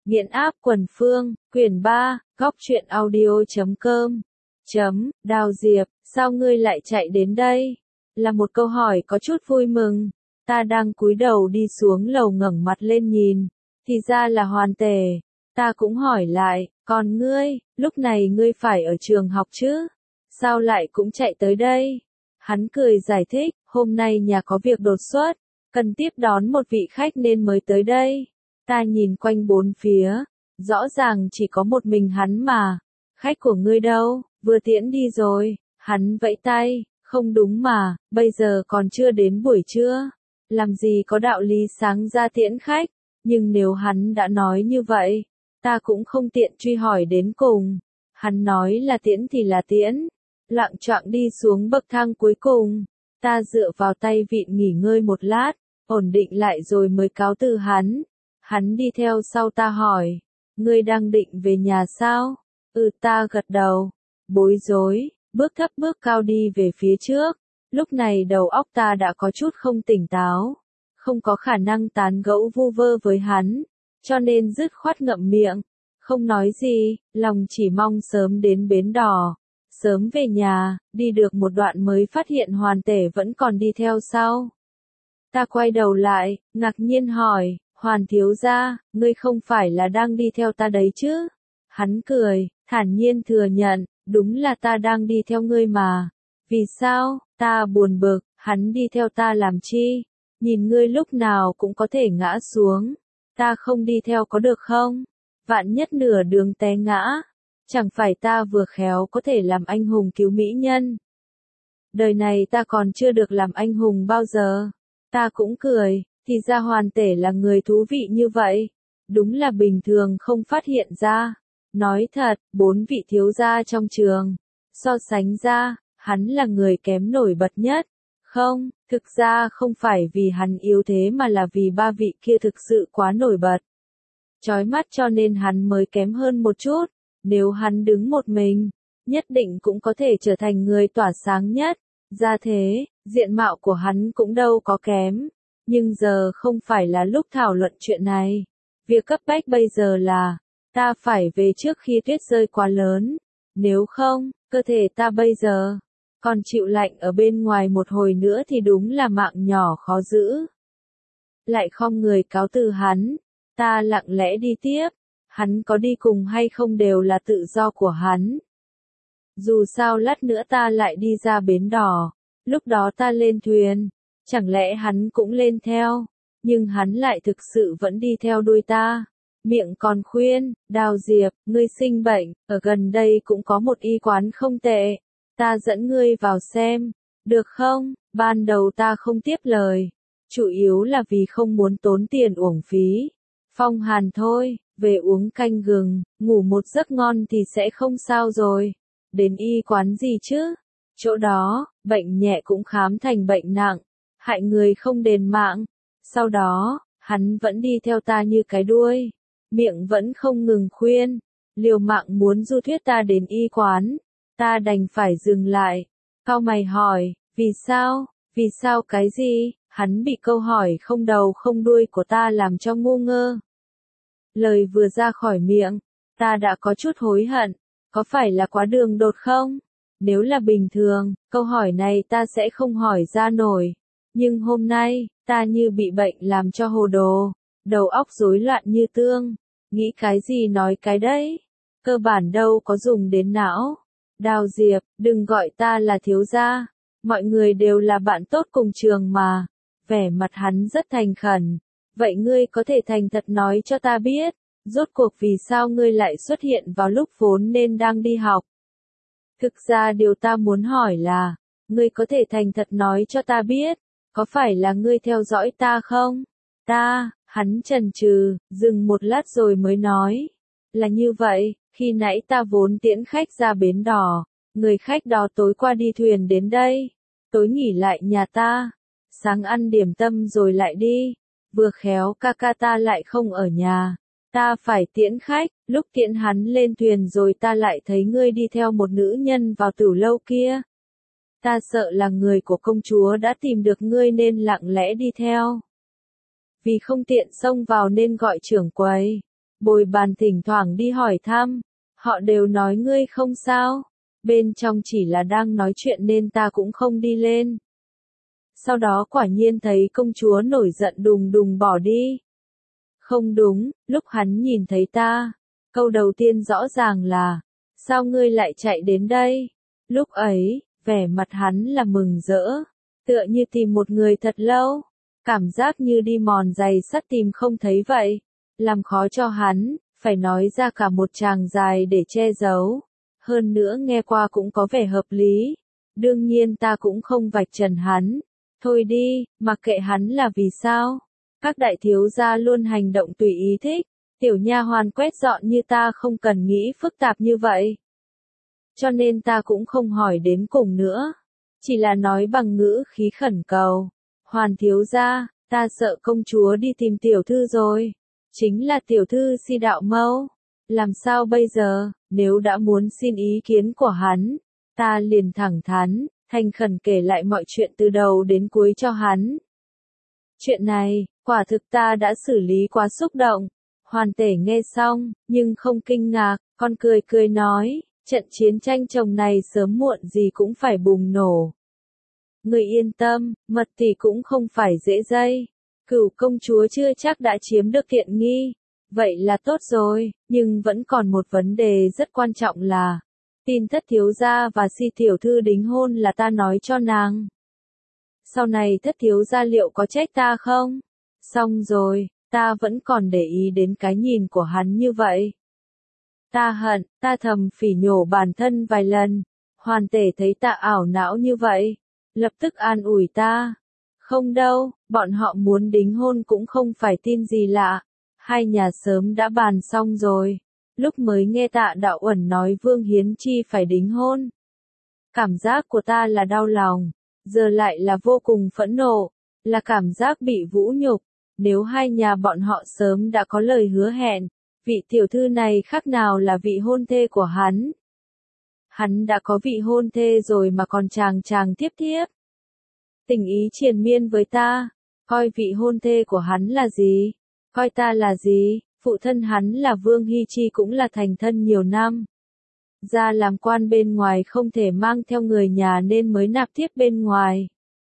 Nghiện áp quần phương, quyển 3, góc truyện audio.com. Đào Diệp, sao ngươi lại chạy đến đây? Là một câu hỏi có chút vui mừng. Ta đang cúi đầu đi xuống lầu ngẩng mặt lên nhìn, thì ra là Hoàn Tề. Ta cũng hỏi lại, còn ngươi, lúc này ngươi phải ở trường học chứ? Sao lại cũng chạy tới đây? Hắn cười giải thích, hôm nay nhà có việc đột xuất, cần tiếp đón một vị khách nên mới tới đây. Ta nhìn quanh bốn phía, rõ ràng chỉ có một mình hắn mà. Khách của ngươi đâu, vừa tiễn đi rồi. Hắn vẫy tay, không đúng mà, bây giờ còn chưa đến buổi trưa. Làm gì có đạo lý sáng ra tiễn khách, nhưng nếu hắn đã nói như vậy, ta cũng không tiện truy hỏi đến cùng. Hắn nói là tiễn thì là tiễn. Loạng choạng đi xuống bậc thang cuối cùng, ta dựa vào tay vịn nghỉ ngơi một lát, ổn định lại rồi mới cáo từ hắn. Hắn đi theo sau ta hỏi, ngươi đang định về nhà sao? Ta gật đầu, bối rối, bước thấp bước cao đi về phía trước. Lúc này đầu óc ta đã có chút không tỉnh táo, không có khả năng tán gẫu vu vơ với hắn, cho nên dứt khoát ngậm miệng, không nói gì, lòng chỉ mong sớm đến bến đò, sớm về nhà. Đi được một đoạn mới phát hiện Hoàn Tề vẫn còn đi theo sau. Ta quay đầu lại, ngạc nhiên hỏi, Hoàn thiếu gia, ngươi không phải là đang đi theo ta đấy chứ? Hắn cười, thản nhiên thừa nhận, đúng là ta đang đi theo ngươi mà. Vì sao? Ta buồn bực, hắn đi theo ta làm chi? Nhìn ngươi lúc nào cũng có thể ngã xuống. Ta không đi theo có được không? Vạn nhất nửa đường té ngã, chẳng phải ta vừa khéo có thể làm anh hùng cứu mỹ nhân. Đời này ta còn chưa được làm anh hùng bao giờ. Ta cũng cười, thì ra Hoàn Tề là người thú vị như vậy. Đúng là bình thường không phát hiện ra. Nói thật, 4 vị thiếu gia trong trường, so sánh ra, hắn là người kém nổi bật nhất. Không, thực ra không phải vì hắn yếu thế mà là vì 3 vị kia thực sự quá nổi bật. Chói mắt cho nên hắn mới kém hơn một chút. Nếu hắn đứng một mình, nhất định cũng có thể trở thành người tỏa sáng nhất. Ra thế, diện mạo của hắn cũng đâu có kém. Nhưng giờ không phải là lúc thảo luận chuyện này. Việc cấp bách bây giờ là, ta phải về trước khi tuyết rơi quá lớn. Nếu không, cơ thể ta bây giờ còn chịu lạnh ở bên ngoài một hồi nữa thì đúng là mạng nhỏ khó giữ. Lại khom người cáo từ hắn, ta lặng lẽ đi tiếp. Hắn có đi cùng hay không đều là tự do của hắn. Dù sao lát nữa ta lại đi ra bến đò, lúc đó ta lên thuyền, chẳng lẽ hắn cũng lên theo, nhưng hắn lại thực sự vẫn đi theo đuôi ta. Miệng còn khuyên, Đào Diệp, ngươi sinh bệnh, ở gần đây cũng có một y quán không tệ, ta dẫn ngươi vào xem, được không? Ban đầu ta không tiếp lời, chủ yếu là vì không muốn tốn tiền uổng phí. Phong hàn thôi, về uống canh gừng, ngủ một giấc ngon thì sẽ không sao rồi. Đến y quán gì chứ? Chỗ đó, bệnh nhẹ cũng khám thành bệnh nặng, hại người không đền mạng. Sau đó, hắn vẫn đi theo ta như cái đuôi, miệng vẫn không ngừng khuyên, liều mạng muốn du thuyết ta đến y quán. Ta đành phải dừng lại, cau mày hỏi, vì sao? Vì sao cái gì? Hắn bị câu hỏi không đầu không đuôi của ta làm cho ngu ngơ. Lời vừa ra khỏi miệng, ta đã có chút hối hận, có phải là quá đường đột không? Nếu là bình thường, câu hỏi này ta sẽ không hỏi ra nổi. Nhưng hôm nay, ta như bị bệnh làm cho hồ đồ, đầu óc rối loạn như tương, nghĩ cái gì nói cái đấy, cơ bản đâu có dùng đến não. Đào Diệp, đừng gọi ta là thiếu gia, mọi người đều là bạn tốt cùng trường mà. Vẻ mặt hắn rất thành khẩn, vậy ngươi có thể thành thật nói cho ta biết, rốt cuộc vì sao ngươi lại xuất hiện vào lúc vốn nên đang đi học. Thực ra điều ta muốn hỏi là, ngươi có thể thành thật nói cho ta biết, có phải là ngươi theo dõi ta không? Hắn chần chừ, dừng một lát rồi mới nói. Là như vậy, khi nãy ta vốn tiễn khách ra bến đò, người khách đó tối qua đi thuyền đến đây, tối nghỉ lại nhà ta, sáng ăn điểm tâm rồi lại đi, vừa khéo ca ca ta lại không ở nhà, ta phải tiễn khách, lúc tiễn hắn lên thuyền rồi ta lại thấy ngươi đi theo một nữ nhân vào tửu lâu kia. Ta sợ là người của công chúa đã tìm được ngươi nên lặng lẽ đi theo. Vì không tiện xông vào nên gọi trưởng quầy. bồi bàn thỉnh thoảng đi hỏi thăm. Họ đều nói ngươi không sao. Bên trong chỉ là đang nói chuyện nên ta cũng không đi lên. Sau đó quả nhiên thấy công chúa nổi giận đùng đùng bỏ đi. Không đúng, lúc hắn nhìn thấy ta, câu đầu tiên rõ ràng là, sao ngươi lại chạy đến đây? Lúc ấy, vẻ mặt hắn là mừng rỡ, tựa như tìm một người thật lâu, cảm giác như đi mòn giày sắt tìm không thấy vậy, làm khó cho hắn, phải nói ra cả một tràng dài để che giấu. Hơn nữa nghe qua cũng có vẻ hợp lý, đương nhiên ta cũng không vạch trần hắn. Thôi đi, mặc kệ hắn là vì sao. Các đại thiếu gia luôn hành động tùy ý thích, tiểu nha hoàn quét dọn như ta không cần nghĩ phức tạp như vậy. Cho nên ta cũng không hỏi đến cùng nữa, chỉ là nói bằng ngữ khí khẩn cầu. Hoàn thiếu gia, ta sợ công chúa đi tìm tiểu thư rồi. Chính là tiểu thư Si Đạo Mâu. Làm sao bây giờ, nếu đã muốn xin ý kiến của hắn, ta liền thẳng thắn, thành khẩn kể lại mọi chuyện từ đầu đến cuối cho hắn. Chuyện này, quả thực ta đã xử lý quá xúc động. Hoàn tể nghe xong, nhưng không kinh ngạc, con cười cười nói, trận chiến tranh chồng này sớm muộn gì cũng phải bùng nổ. Người yên tâm, mật tỷ cũng không phải dễ dây. Cửu công chúa chưa chắc đã chiếm được tiện nghi. Vậy là tốt rồi, nhưng vẫn còn một vấn đề rất quan trọng là, tin thất thiếu gia và Si tiểu thư đính hôn là ta nói cho nàng. Sau này thất thiếu gia liệu có trách ta không? Xong rồi, ta vẫn còn để ý đến cái nhìn của hắn như vậy. Ta hận, ta thầm phỉ nhổ bản thân vài lần. Hoàn tể thấy ta ảo não như vậy, lập tức an ủi ta. Không đâu, bọn họ muốn đính hôn cũng không phải tin gì lạ. Hai nhà sớm đã bàn xong rồi. Lúc mới nghe Tạ Đạo Uẩn nói Vương Hiến Chi phải đính hôn, cảm giác của ta là đau lòng, giờ lại là vô cùng phẫn nộ, là cảm giác bị vũ nhục. Nếu hai nhà bọn họ sớm đã có lời hứa hẹn, vị tiểu thư này khác nào là vị hôn thê của hắn. Hắn đã có vị hôn thê rồi mà còn chàng tiếp tiếp. Tình ý triền miên với ta, coi vị hôn thê của hắn là gì, coi ta là gì, phụ thân hắn là Vương Hy Chi cũng là thành thân nhiều năm. Ra làm quan bên ngoài không thể mang theo người nhà nên mới nạp tiếp bên ngoài.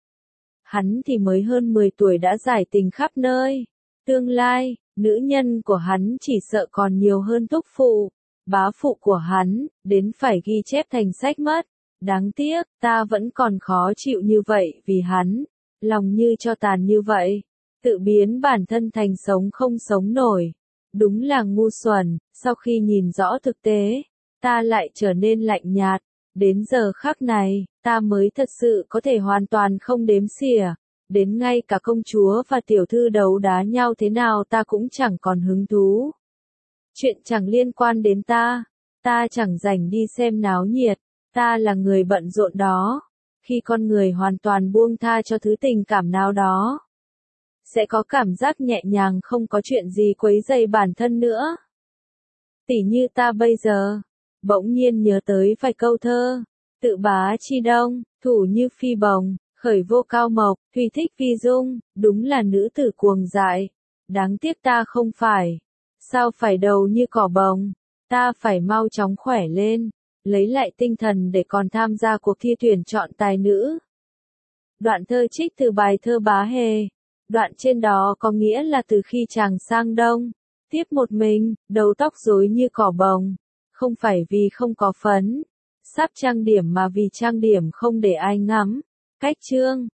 Hắn thì mới hơn 10 tuổi đã giải tình khắp nơi. Tương lai, nữ nhân của hắn chỉ sợ còn nhiều hơn thúc phụ, bá phụ của hắn, đến phải ghi chép thành sách mất. Đáng tiếc, ta vẫn còn khó chịu như vậy vì hắn, lòng như cho tàn như vậy, tự biến bản thân thành sống không sống nổi. Đúng là ngu xuẩn, sau khi nhìn rõ thực tế, ta lại trở nên lạnh nhạt. Đến giờ khắc này, ta mới thật sự có thể hoàn toàn không đếm xỉa. Đến ngay cả công chúa và tiểu thư đấu đá nhau thế nào ta cũng chẳng còn hứng thú. Chuyện chẳng liên quan đến ta chẳng rảnh đi xem náo nhiệt, ta là người bận rộn đó. Khi con người hoàn toàn buông tha cho thứ tình cảm nào đó, sẽ có cảm giác nhẹ nhàng không có chuyện gì quấy rầy bản thân nữa. Tỉ như ta bây giờ, bỗng nhiên nhớ tới vài câu thơ, tự bá chi đông, thủ như phi bồng, khởi vô cao mộc, thùy thích vi dung, đúng là nữ tử cuồng dại. Đáng tiếc ta không phải. Sao phải đầu như cỏ bồng, ta phải mau chóng khỏe lên, lấy lại tinh thần để còn tham gia cuộc thi tuyển chọn tài nữ. Đoạn thơ trích từ bài thơ Bá Hề. Đoạn trên đó có nghĩa là từ khi chàng sang đông, tiếp một mình, đầu tóc rối như cỏ bồng, không phải vì không có phấn, sắp trang điểm mà vì trang điểm không để ai ngắm. Cách chương